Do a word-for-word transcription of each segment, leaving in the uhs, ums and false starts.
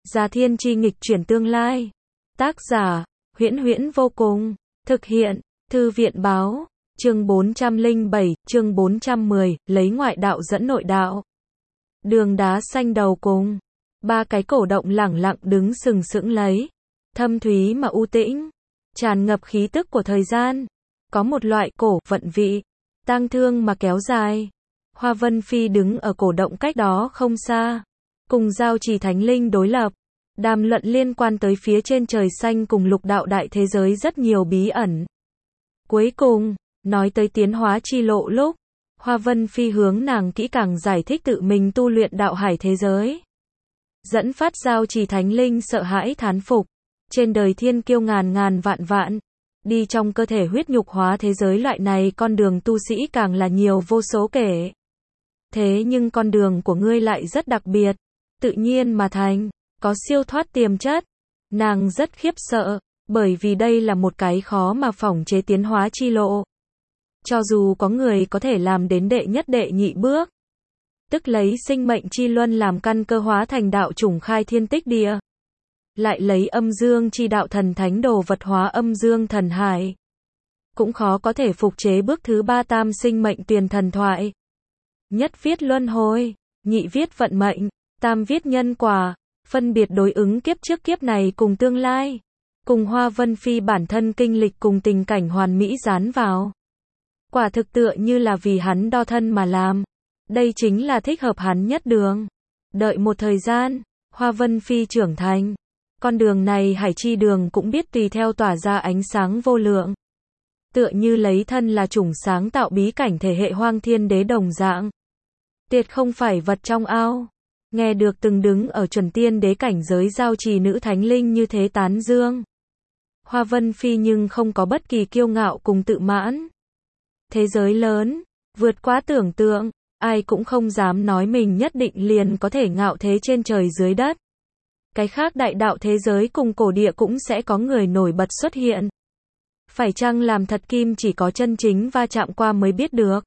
Già thiên chi nghịch chuyển tương lai. Tác giả, Huyễn Huyễn vô cùng. Thực hiện, Thư viện báo. Chương bốn trăm lẻ bảy, chương bốn trăm mười, lấy ngoại đạo dẫn nội đạo. Đường đá xanh đầu cùng. Ba cái cổ động lẳng lặng đứng sừng sững lấy. Thâm thúy mà u tĩnh. Tràn ngập khí tức của thời gian. Có một loại cổ vận vị. Tang thương mà kéo dài. Hoa Vân Phi đứng ở cổ động cách đó không xa. Cùng Giao Trì Thánh Linh đối lập. Đàm luận liên quan tới phía trên trời xanh cùng lục đạo đại thế giới rất nhiều bí ẩn. Cuối cùng, nói tới tiến hóa chi lộ lúc, Hoa Vân Phi hướng nàng kỹ càng giải thích tự mình tu luyện đạo hải thế giới. Dẫn phát Giao Trì Thánh Linh sợ hãi thán phục. Trên đời thiên kiêu ngàn ngàn vạn vạn. Đi trong cơ thể huyết nhục hóa thế giới loại này con đường tu sĩ càng là nhiều vô số kể. Thế nhưng con đường của ngươi lại rất đặc biệt. Tự nhiên mà thành. Có siêu thoát tiềm chất. Nàng rất khiếp sợ. Bởi vì đây là một cái khó mà phỏng chế tiến hóa chi lộ. Cho dù có người có thể làm đến đệ nhất đệ nhị bước. Tức lấy sinh mệnh chi luân làm căn cơ hóa thành đạo chủng khai thiên tích địa. Lại lấy âm dương chi đạo thần thánh đồ vật hóa âm dương thần hải. Cũng khó có thể phục chế bước thứ ba tam sinh mệnh tuyền thần thoại. Nhất viết luân hồi, nhị viết vận mệnh, tam viết nhân quả, phân biệt đối ứng kiếp trước kiếp này cùng tương lai. Cùng Hoa Vân Phi bản thân kinh lịch cùng tình cảnh hoàn mỹ dán vào. Quả thực tựa như là vì hắn đo thân mà làm. Đây chính là thích hợp hắn nhất đường. Đợi một thời gian, Hoa Vân Phi trưởng thành. Con đường này hải chi đường cũng biết tùy theo tỏa ra ánh sáng vô lượng. Tựa như lấy thân là chủng sáng tạo bí cảnh thể hệ hoang thiên đế đồng dạng. Tiệt không phải vật trong ao. Nghe được từng đứng ở chuẩn tiên đế cảnh giới Giao Trì nữ thánh linh như thế tán dương. Hoa Vân Phi nhưng không có bất kỳ kiêu ngạo cùng tự mãn. Thế giới lớn, vượt quá tưởng tượng, ai cũng không dám nói mình nhất định liền có thể ngạo thế trên trời dưới đất. Cái khác đại đạo thế giới cùng cổ địa cũng sẽ có người nổi bật xuất hiện. Phải chăng làm thật kim chỉ có chân chính va chạm qua mới biết được.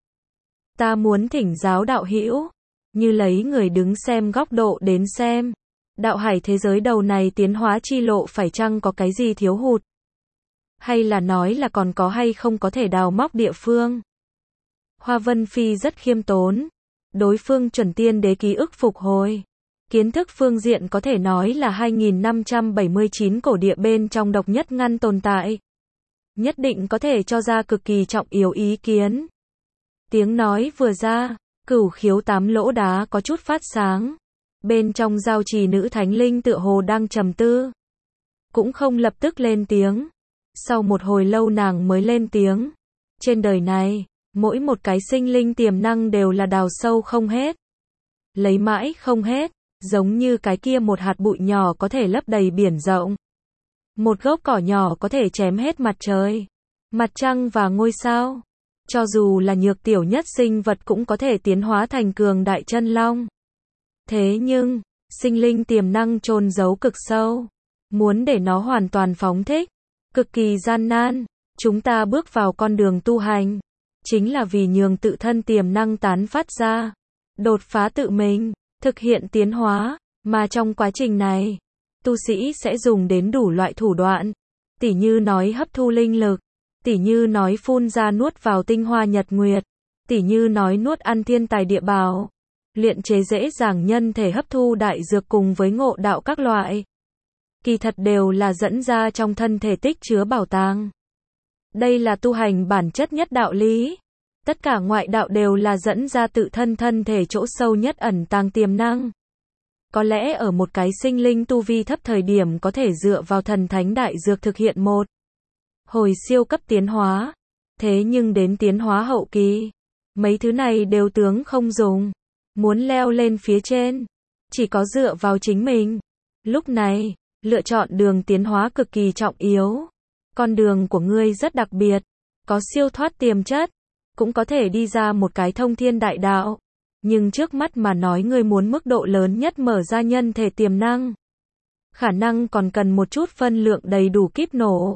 Ta muốn thỉnh giáo đạo hữu, như lấy người đứng xem góc độ đến xem. Đạo hải thế giới đầu này tiến hóa chi lộ phải chăng có cái gì thiếu hụt? Hay là nói là còn có hay không có thể đào móc địa phương? Hoa Vân Phi rất khiêm tốn. Đối phương chuẩn tiên đế ký ức phục hồi. Kiến thức phương diện có thể nói là hai nghìn năm trăm bảy mươi chín cổ địa bên trong độc nhất ngăn tồn tại. Nhất định có thể cho ra cực kỳ trọng yếu ý kiến. Tiếng nói vừa ra, cửu khiếu tám lỗ đá có chút phát sáng. Bên trong Giao Trì nữ thánh linh tựa hồ đang trầm tư. Cũng không lập tức lên tiếng. Sau một hồi lâu nàng mới lên tiếng. Trên đời này, mỗi một cái sinh linh tiềm năng đều là đào sâu không hết. Lấy mãi không hết. Giống như cái kia một hạt bụi nhỏ có thể lấp đầy biển rộng. Một gốc cỏ nhỏ có thể chém hết mặt trời, mặt trăng và ngôi sao. Cho dù là nhược tiểu nhất sinh vật cũng có thể tiến hóa thành cường đại chân long. Thế nhưng, sinh linh tiềm năng chôn giấu cực sâu. Muốn để nó hoàn toàn phóng thích, cực kỳ gian nan. Chúng ta bước vào con đường tu hành, chính là vì nhường tự thân tiềm năng tán phát ra. Đột phá tự mình. Thực hiện tiến hóa, mà trong quá trình này, tu sĩ sẽ dùng đến đủ loại thủ đoạn, tỉ như nói hấp thu linh lực, tỉ như nói phun ra nuốt vào tinh hoa nhật nguyệt, tỉ như nói nuốt ăn thiên tài địa bảo, luyện chế dễ dàng nhân thể hấp thu đại dược cùng với ngộ đạo các loại. Kỳ thật đều là dẫn ra trong thân thể tích chứa bảo tàng. Đây là tu hành bản chất nhất đạo lý. Tất cả ngoại đạo đều là dẫn ra tự thân thân thể chỗ sâu nhất ẩn tàng tiềm năng. Có lẽ ở một cái sinh linh tu vi thấp thời điểm có thể dựa vào thần thánh đại dược thực hiện một hồi siêu cấp tiến hóa. Thế nhưng đến tiến hóa hậu kỳ, mấy thứ này đều tướng không dùng. Muốn leo lên phía trên, chỉ có dựa vào chính mình. Lúc này, lựa chọn đường tiến hóa cực kỳ trọng yếu. Con đường của ngươi rất đặc biệt, có siêu thoát tiềm chất. Cũng có thể đi ra một cái thông thiên đại đạo. Nhưng trước mắt mà nói ngươi muốn mức độ lớn nhất mở ra nhân thể tiềm năng. Khả năng còn cần một chút phân lượng đầy đủ kíp nổ.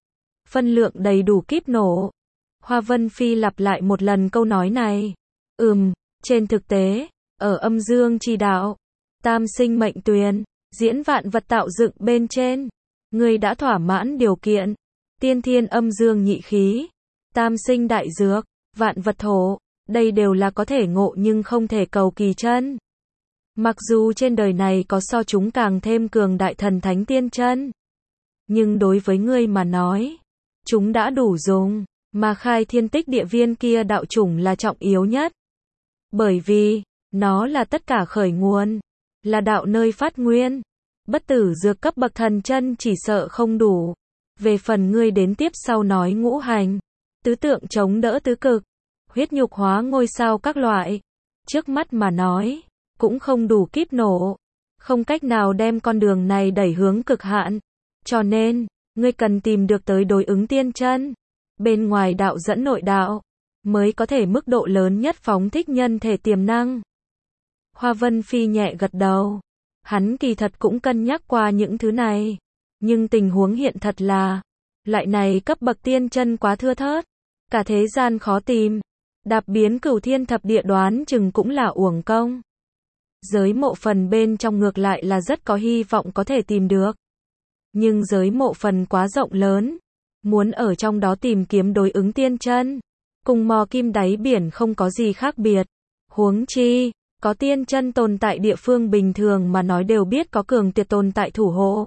Phân lượng đầy đủ kíp nổ. Hoa Vân Phi lặp lại một lần câu nói này. Ừm, trên thực tế, ở âm dương chi đạo, tam sinh mệnh tuyền, diễn vạn vật tạo dựng bên trên. Ngươi đã thỏa mãn điều kiện. Tiên thiên âm dương nhị khí, tam sinh đại dược, vạn vật thổ, đây đều là có thể ngộ nhưng không thể cầu kỳ chân. Mặc dù trên đời này có so chúng càng thêm cường đại thần thánh tiên chân, nhưng đối với ngươi mà nói, chúng đã đủ dùng, mà khai thiên tích địa viên kia đạo chủng là trọng yếu nhất. Bởi vì, nó là tất cả khởi nguồn, là đạo nơi phát nguyên. Bất tử dược cấp bậc thần chân chỉ sợ không đủ. Về phần ngươi đến tiếp sau nói ngũ hành, tứ tượng chống đỡ tứ cực, huyết nhục hóa ngôi sao các loại. Trước mắt mà nói, cũng không đủ kíp nổ. Không cách nào đem con đường này đẩy hướng cực hạn. Cho nên, ngươi cần tìm được tới đối ứng tiên chân. Bên ngoài đạo dẫn nội đạo, mới có thể mức độ lớn nhất phóng thích nhân thể tiềm năng. Hoa Vân Phi nhẹ gật đầu. Hắn kỳ thật cũng cân nhắc qua những thứ này. Nhưng tình huống hiện thật là, loại này cấp bậc tiên chân quá thưa thớt. Cả thế gian khó tìm. Đạp biến cửu thiên thập địa đoán chừng cũng là uổng công. Giới mộ phần bên trong ngược lại là rất có hy vọng có thể tìm được. Nhưng giới mộ phần quá rộng lớn. Muốn ở trong đó tìm kiếm đối ứng tiên chân, cùng mò kim đáy biển không có gì khác biệt. Huống chi, có tiên chân tồn tại địa phương bình thường mà nói đều biết có cường tuyệt tồn tại thủ hộ.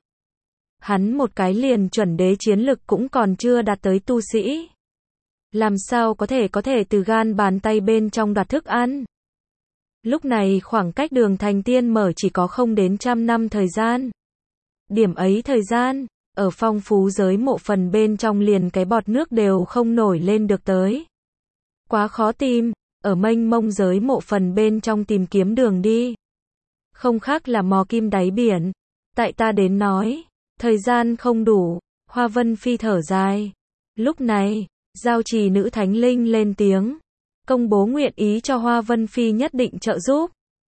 Hắn một cái liền chuẩn đế chiến lực cũng còn chưa đạt tới tu sĩ. Làm sao có thể có thể từ gan bàn tay bên trong đoạt thức ăn. Lúc này khoảng cách đường thành tiên mở chỉ có không đến trăm năm thời gian. Điểm ấy thời gian, ở phong phú giới mộ phần bên trong liền cái bọt nước đều không nổi lên được tới. Quá khó tìm, ở mênh mông giới mộ phần bên trong tìm kiếm đường đi. Không khác là mò kim đáy biển. Tại ta đến nói, thời gian không đủ, Hoa Vân Phi thở dài. Lúc này, giao trì nữ thánh linh lên tiếng, công bố nguyện ý cho Hoa Vân Phi nhất định trợ giúp.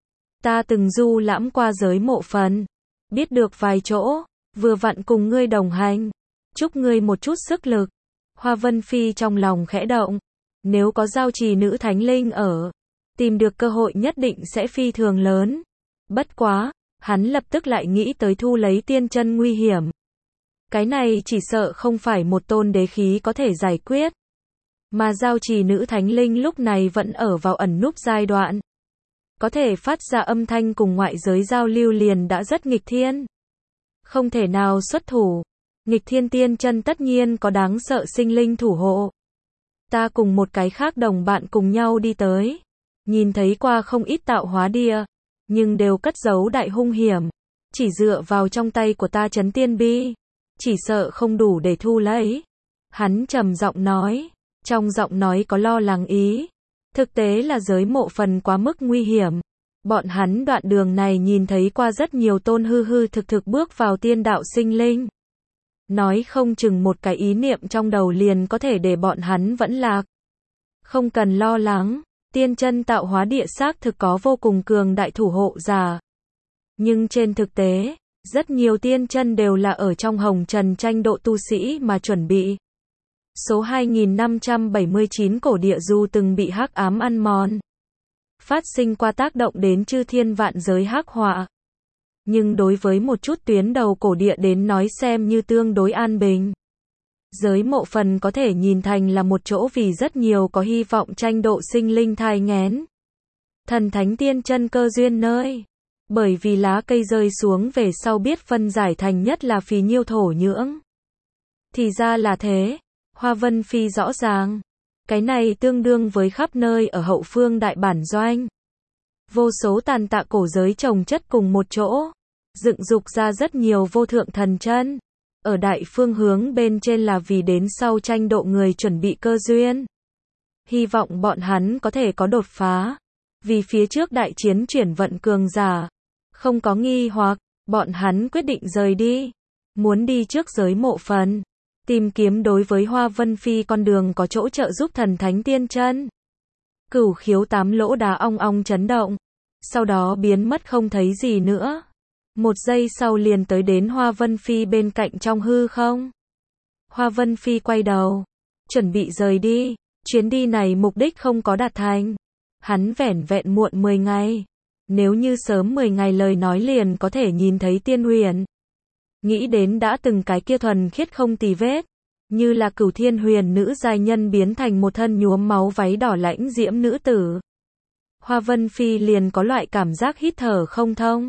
Ta từng du lãm qua giới mộ phần, biết được vài chỗ, vừa vặn cùng ngươi đồng hành, chúc ngươi một chút sức lực. Hoa Vân Phi trong lòng khẽ động, nếu có giao trì nữ thánh linh ở, tìm được cơ hội nhất định sẽ phi thường lớn. Bất quá, hắn lập tức lại nghĩ tới thu lấy tiên chân nguy hiểm. Cái này chỉ sợ không phải một tôn đế khí có thể giải quyết. Mà giao trì nữ thánh linh lúc này vẫn ở vào ẩn núp giai đoạn. Có thể phát ra âm thanh cùng ngoại giới giao lưu liền đã rất nghịch thiên. Không thể nào xuất thủ. Nghịch thiên tiên chân tất nhiên có đáng sợ sinh linh thủ hộ. Ta cùng một cái khác đồng bạn cùng nhau đi tới. Nhìn thấy qua không ít tạo hóa địa. Nhưng đều cất giấu đại hung hiểm. Chỉ dựa vào trong tay của ta trấn tiên bi. Chỉ sợ không đủ để thu lấy. Hắn trầm giọng nói. Trong giọng nói có lo lắng ý. Thực tế là giới mộ phần quá mức nguy hiểm. Bọn hắn đoạn đường này nhìn thấy qua rất nhiều tôn hư hư thực thực bước vào tiên đạo sinh linh. Nói không chừng một cái ý niệm trong đầu liền có thể để bọn hắn vẫn lạc. Không cần lo lắng, tiên chân tạo hóa địa xác thực có vô cùng cường đại thủ hộ giả. Nhưng trên thực tế, rất nhiều tiên chân đều là ở trong hồng trần tranh độ tu sĩ mà chuẩn bị. Số hai nghìn năm trăm bảy mươi chín cổ địa du từng bị hắc ám ăn mòn. Phát sinh qua tác động đến chư thiên vạn giới hắc họa. Nhưng đối với một chút tuyến đầu cổ địa đến nói xem như tương đối an bình. Giới mộ phần có thể nhìn thành là một chỗ vì rất nhiều có hy vọng tranh độ sinh linh thai nghén. Thần thánh tiên chân cơ duyên nơi. Bởi vì lá cây rơi xuống về sau biết phân giải thành nhất là phì nhiêu thổ nhưỡng. Thì ra là thế. Hoa Vân Phi rõ ràng. Cái này tương đương với khắp nơi ở hậu phương đại bản doanh. Vô số tàn tạ cổ giới chồng chất cùng một chỗ. Dựng dục ra rất nhiều vô thượng thần chân. Ở đại phương hướng bên trên là vì đến sau tranh độ người chuẩn bị cơ duyên. Hy vọng bọn hắn có thể có đột phá. Vì phía trước đại chiến chuyển vận cường giả. Không có nghi hoặc, bọn hắn quyết định rời đi. Muốn đi trước giới mộ phần. Tìm kiếm đối với Hoa Vân Phi con đường có chỗ trợ giúp thần thánh tiên chân. Cửu khiếu tám lỗ đá ong ong chấn động. Sau đó biến mất không thấy gì nữa. Một giây sau liền tới đến Hoa Vân Phi bên cạnh trong hư không. Hoa Vân Phi quay đầu. Chuẩn bị rời đi. Chuyến đi này mục đích không có đạt thành. Hắn vẻn vẹn muộn mười ngày. Nếu như sớm mười ngày lời nói liền có thể nhìn thấy tiên huyền. Nghĩ đến đã từng cái kia thuần khiết không tì vết, như là Cửu Thiên Huyền nữ giai nhân biến thành một thân nhuốm máu váy đỏ lãnh diễm nữ tử. Hoa Vân Phi liền có loại cảm giác hít thở không thông.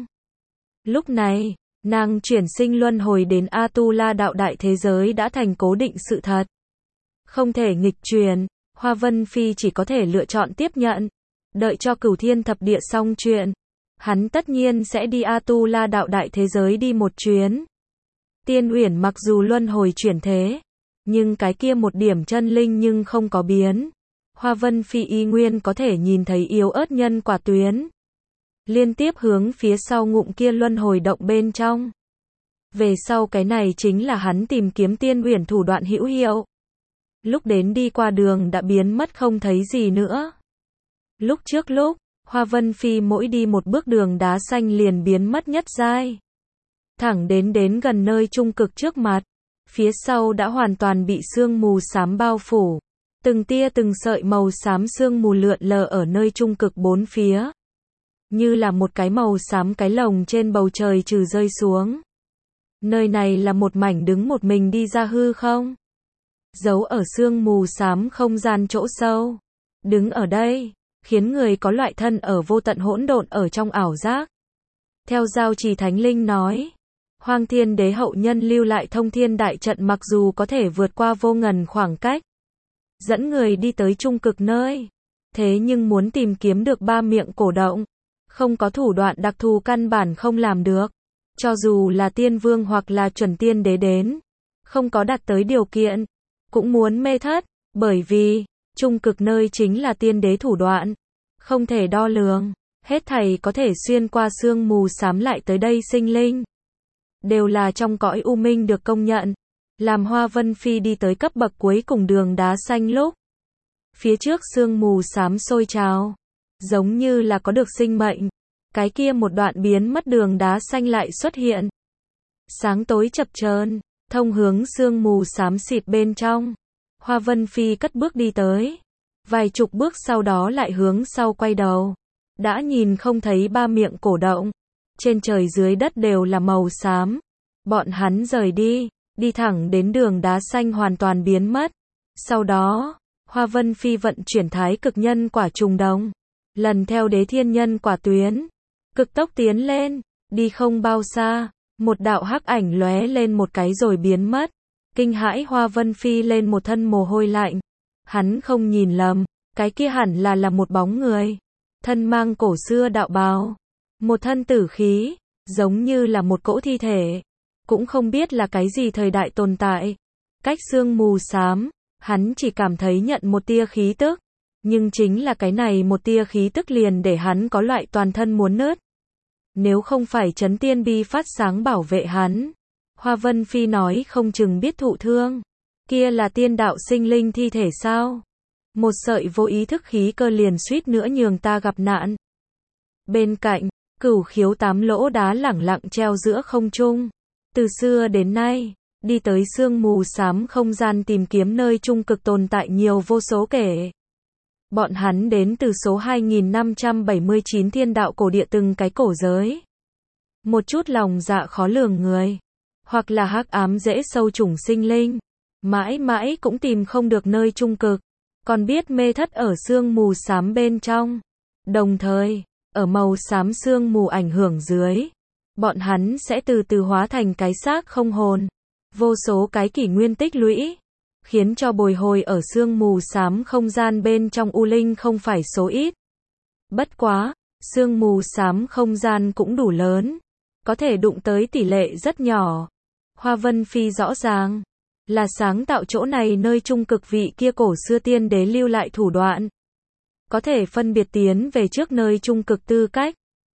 Lúc này, nàng chuyển sinh luân hồi đến Atula đạo đại thế giới đã thành cố định sự thật. Không thể nghịch truyền, Hoa Vân Phi chỉ có thể lựa chọn tiếp nhận. Đợi cho Cửu Thiên thập địa xong chuyện, hắn tất nhiên sẽ đi Atula đạo đại thế giới đi một chuyến. Tiên Uyển mặc dù luân hồi chuyển thế, nhưng cái kia một điểm chân linh nhưng không có biến. Hoa Vân Phi y nguyên có thể nhìn thấy yếu ớt nhân quả tuyến. Liên tiếp hướng phía sau ngụm kia luân hồi động bên trong. Về sau cái này chính là hắn tìm kiếm Tiên Uyển thủ đoạn hữu hiệu. Lúc đến đi qua đường đã biến mất không thấy gì nữa. Lúc trước lúc, Hoa Vân Phi mỗi đi một bước đường đá xanh liền biến mất nhất giai. Thẳng đến đến gần nơi trung cực trước mặt, phía sau đã hoàn toàn bị sương mù xám bao phủ. Từng tia từng sợi màu xám sương mù lượn lờ ở nơi trung cực bốn phía. Như là một cái màu xám cái lồng trên bầu trời trừ rơi xuống. Nơi này là một mảnh đứng một mình đi ra hư không? Giấu ở sương mù xám không gian chỗ sâu. Đứng ở đây, khiến người có loại thân ở vô tận hỗn độn ở trong ảo giác. Theo Giao Trì Thánh Linh nói, Hoang Thiên Đế hậu nhân lưu lại thông thiên đại trận mặc dù có thể vượt qua vô ngần khoảng cách, dẫn người đi tới trung cực nơi. Thế nhưng muốn tìm kiếm được ba miệng cổ động, không có thủ đoạn đặc thù căn bản không làm được. Cho dù là tiên vương hoặc là chuẩn tiên đế đến, không có đạt tới điều kiện, cũng muốn mê thất, bởi vì, trung cực nơi chính là tiên đế thủ đoạn, không thể đo lường, hết thảy có thể xuyên qua sương mù xám lại tới đây sinh linh. Đều là trong cõi u minh được công nhận, làm Hoa Vân Phi đi tới cấp bậc cuối cùng đường đá xanh lúc. Phía trước sương mù xám sôi trào, giống như là có được sinh mệnh, cái kia một đoạn biến mất đường đá xanh lại xuất hiện. Sáng tối chập chờn, thông hướng sương mù xám xịt bên trong. Hoa Vân Phi cất bước đi tới, vài chục bước sau đó lại hướng sau quay đầu. Đã nhìn không thấy ba miệng cổ động, trên trời dưới đất đều là màu xám. Bọn hắn rời đi, đi thẳng đến đường đá xanh hoàn toàn biến mất. Sau đó, Hoa Vân Phi vận chuyển thái cực nhân quả trùng đồng, lần theo đế thiên nhân quả tuyến, cực tốc tiến lên, đi không bao xa, một đạo hắc ảnh lóe lên một cái rồi biến mất. Kinh hãi Hoa Vân Phi lên một thân mồ hôi lạnh. Hắn không nhìn lầm, cái kia hẳn là là một bóng người. Thân mang cổ xưa đạo bào, một thân tử khí, giống như là một cỗ thi thể. Cũng không biết là cái gì thời đại tồn tại. Cách sương mù xám, hắn chỉ cảm thấy nhận một tia khí tức. Nhưng chính là cái này một tia khí tức liền để hắn có loại toàn thân muốn nứt. Nếu không phải chấn tiên bi phát sáng bảo vệ hắn, Hoa Vân Phi nói không chừng biết thụ thương. Kia là tiên đạo sinh linh thi thể sao? Một sợi vô ý thức khí cơ liền suýt nữa nhường ta gặp nạn. Bên cạnh, Cửu Khiếu tám lỗ đá lẳng lặng treo giữa không trung. Từ xưa đến nay, đi tới sương mù xám không gian tìm kiếm nơi trung cực tồn tại nhiều vô số kể. Bọn hắn đến từ số hai nghìn năm trăm bảy mươi chín thiên đạo cổ địa từng cái cổ giới. Một chút lòng dạ khó lường người, hoặc là hắc ám dễ sâu chủng sinh linh, mãi mãi cũng tìm không được nơi trung cực, còn biết mê thất ở sương mù xám bên trong. Đồng thời, ở màu xám sương mù ảnh hưởng dưới, bọn hắn sẽ từ từ hóa thành cái xác không hồn. Vô số cái kỷ nguyên tích lũy, khiến cho bồi hồi ở sương mù xám không gian bên trong u linh không phải số ít. Bất quá, sương mù xám không gian cũng đủ lớn, có thể đụng tới tỷ lệ rất nhỏ. Hoa Vân Phi rõ ràng là sáng tạo chỗ này nơi trung cực vị kia cổ xưa tiên đế lưu lại thủ đoạn, có thể phân biệt tiến về trước nơi trung cực tư cách.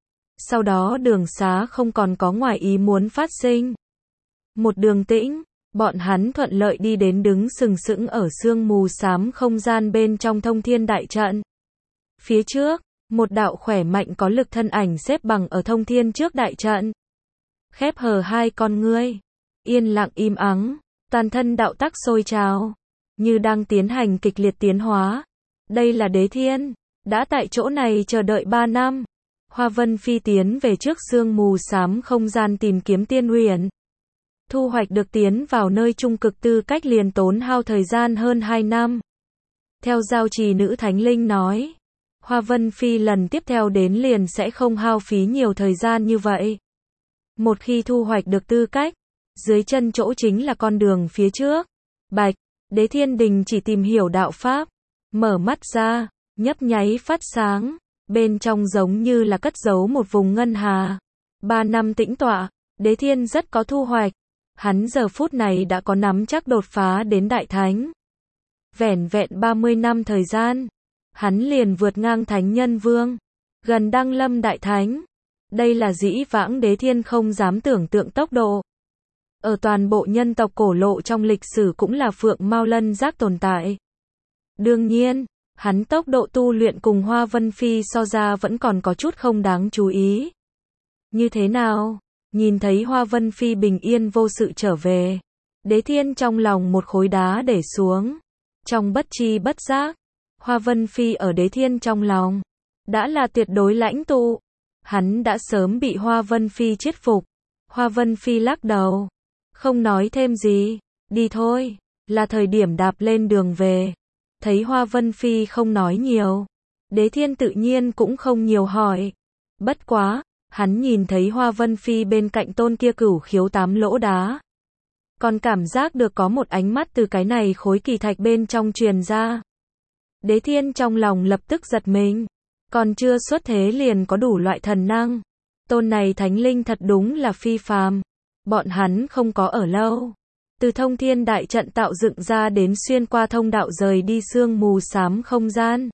Sau đó đường xá không còn có ngoài ý muốn phát sinh. Một đường tĩnh, bọn hắn thuận lợi đi đến đứng sừng sững ở sương mù xám không gian bên trong thông thiên đại trận. Phía trước, một đạo khỏe mạnh có lực thân ảnh xếp bằng ở thông thiên trước đại trận. Khép hờ hai con ngươi, yên lặng im ắng, toàn thân đạo tắc sôi trào, như đang tiến hành kịch liệt tiến hóa. Đây là đế thiên, đã tại chỗ này chờ đợi ba năm. Hoa Vân Phi tiến về trước sương mù xám không gian tìm kiếm tiên huyền. Thu hoạch được tiến vào nơi trung cực tư cách liền tốn hao thời gian hơn hai năm. Theo giao trì nữ thánh linh nói, Hoa Vân Phi lần tiếp theo đến liền sẽ không hao phí nhiều thời gian như vậy. Một khi thu hoạch được tư cách, dưới chân chỗ chính là con đường phía trước. Bạch, Đế Thiên Đình chỉ tìm hiểu đạo pháp, mở mắt ra, nhấp nháy phát sáng, bên trong giống như là cất giấu một vùng ngân hà. Ba năm tĩnh tọa, Đế Thiên rất có thu hoạch. Hắn giờ phút này đã có nắm chắc đột phá đến Đại Thánh. Vẻn vẹn ba mươi năm thời gian, hắn liền vượt ngang Thánh Nhân Vương, gần đăng lâm Đại Thánh. Đây là dĩ vãng Đế Thiên không dám tưởng tượng tốc độ. Ở toàn bộ nhân tộc cổ lộ trong lịch sử cũng là Phượng Mao Lân Giác tồn tại. Đương nhiên, hắn tốc độ tu luyện cùng Hoa Vân Phi so ra vẫn còn có chút không đáng chú ý. Như thế nào? Nhìn thấy Hoa Vân Phi bình yên vô sự trở về, Đế Thiên trong lòng một khối đá để xuống. Trong bất chi bất giác, Hoa Vân Phi ở Đế Thiên trong lòng đã là tuyệt đối lãnh tụ. Hắn đã sớm bị Hoa Vân Phi chết phục. Hoa Vân Phi lắc đầu, không nói thêm gì, đi thôi, là thời điểm đạp lên đường về. Thấy Hoa Vân Phi không nói nhiều, Đế Thiên tự nhiên cũng không nhiều hỏi. Bất quá, hắn nhìn thấy Hoa Vân Phi bên cạnh tôn kia cửu khiếu tám lỗ đá, còn cảm giác được có một ánh mắt từ cái này khối kỳ thạch bên trong truyền ra. Đế Thiên trong lòng lập tức giật mình, còn chưa xuất thế liền có đủ loại thần năng. Tôn này thánh linh thật đúng là phi phàm. Bọn hắn không có ở lâu. Từ thông thiên đại trận tạo dựng ra đến xuyên qua thông đạo rời đi sương mù xám không gian.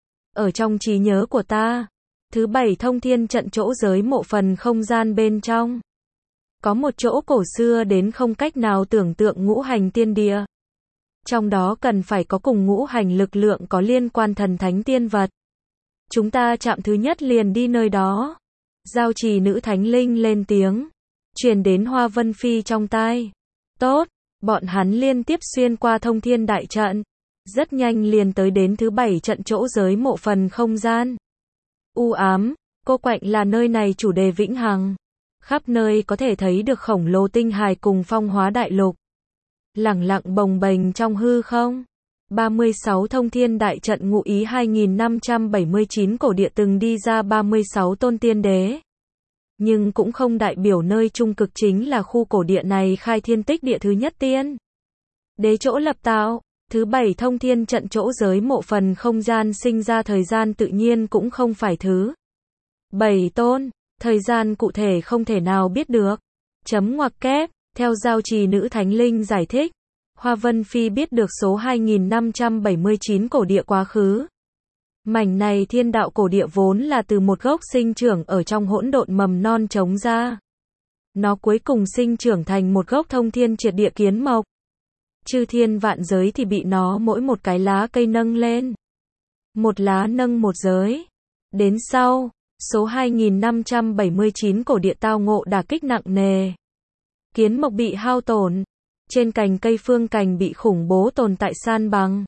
Ở trong trí nhớ của ta, thứ bảy thông thiên trận chỗ giới mộ phần không gian bên trong, có một chỗ cổ xưa đến không cách nào tưởng tượng ngũ hành tiên địa. Trong đó cần phải có cùng ngũ hành lực lượng có liên quan thần thánh tiên vật. Chúng ta chạm thứ nhất liền đi nơi đó. Giao trì nữ thánh linh lên tiếng, truyền đến Hoa Vân Phi trong tai. Tốt, bọn hắn liên tiếp xuyên qua thông thiên đại trận, rất nhanh liền tới đến thứ bảy trận chỗ giới mộ phần không gian. U ám, cô quạnh là nơi này chủ đề vĩnh hằng. Khắp nơi có thể thấy được khổng lồ tinh hài cùng phong hóa đại lục. Lẳng lặng bồng bềnh trong hư không. ba mươi sáu thông thiên đại trận ngụ ý hai nghìn năm trăm bảy mươi chín cổ địa từng đi ra ba mươi sáu tôn tiên đế. Nhưng cũng không đại biểu nơi trung cực chính là khu cổ địa này khai thiên tích địa thứ nhất tiên đế chỗ lập tạo. Thứ bảy thông thiên trận chỗ giới mộ phần không gian sinh ra thời gian tự nhiên cũng không phải thứ bảy tôn, thời gian cụ thể không thể nào biết được. Chấm ngoặc kép, theo giao trì nữ thánh linh giải thích, Hoa Vân Phi biết được số hai nghìn năm trăm bảy mươi chín cổ địa quá khứ. Mảnh này thiên đạo cổ địa vốn là từ một gốc sinh trưởng ở trong hỗn độn mầm non trống ra. Nó cuối cùng sinh trưởng thành một gốc thông thiên triệt địa kiến mộc. Chư thiên vạn giới thì bị nó mỗi một cái lá cây nâng lên. Một lá nâng một giới. Đến sau, số hai nghìn năm trăm bảy mươi chín cổ địa tao ngộ đả kích nặng nề. Kiến mộc bị hao tổn. Trên cành cây phương cành bị khủng bố tồn tại san bằng.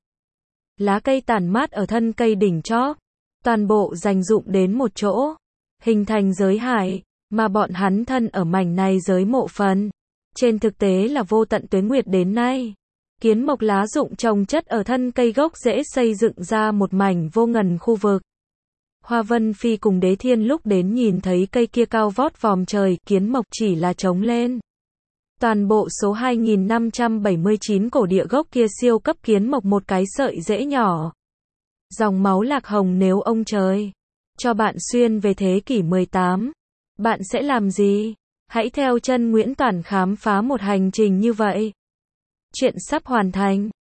Lá cây tản mát ở thân cây đỉnh chóp. Toàn bộ dành dụng đến một chỗ. Hình thành giới hải, mà bọn hắn thân ở mảnh này giới mộ phần. Trên thực tế là vô tận tuế nguyệt đến nay. Kiến mộc lá dụng trồng chất ở thân cây gốc dễ xây dựng ra một mảnh vô ngần khu vực. Hoa Vân Phi cùng Đế Thiên lúc đến nhìn thấy cây kia cao vót vòm trời, kiến mộc chỉ là trống lên. Toàn bộ số hai nghìn năm trăm bảy mươi chín cổ địa gốc kia siêu cấp kiến mộc một cái sợi rễ nhỏ. Dòng máu lạc hồng nếu ông trời cho bạn xuyên về thế kỷ mười tám, bạn sẽ làm gì? Hãy theo chân Nguyễn Toản khám phá một hành trình như vậy. Chuyện sắp hoàn thành.